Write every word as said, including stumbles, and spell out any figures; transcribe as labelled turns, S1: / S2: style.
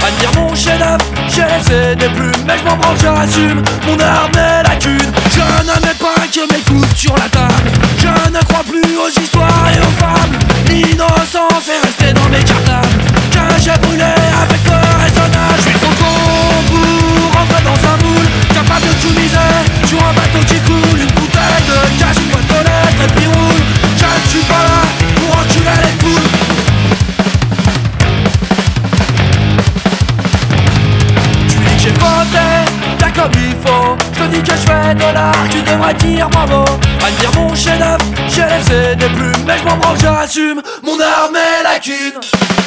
S1: Admire mon chef-d'œuvre, j'ai laissé des plumes, mais je m'en branle, j'assume mon arme et lacune. Je n'admets pas que mes coups sur la table. Je ne crois plus aux histoires et aux fables. L'innocence est restée dans mes cartables que j'ai brûlé avec le raisonnable. Je suis trop con pour rentrer dans un moule, capable de tout miser sur un bateau qui coule. Une bouteille de cash, une boîte de lettres et puis roule. Je ne suis pas là pour enculer les poules. Tu dis que j'ai voté, t'as comme il faut. Je te dis que je fais de l'art, tu devrais dire bravo. Admire mon chef-d'œuvre, j'ai laissé des plumes, mais je m'en branle, j'assume mon arme et lacune.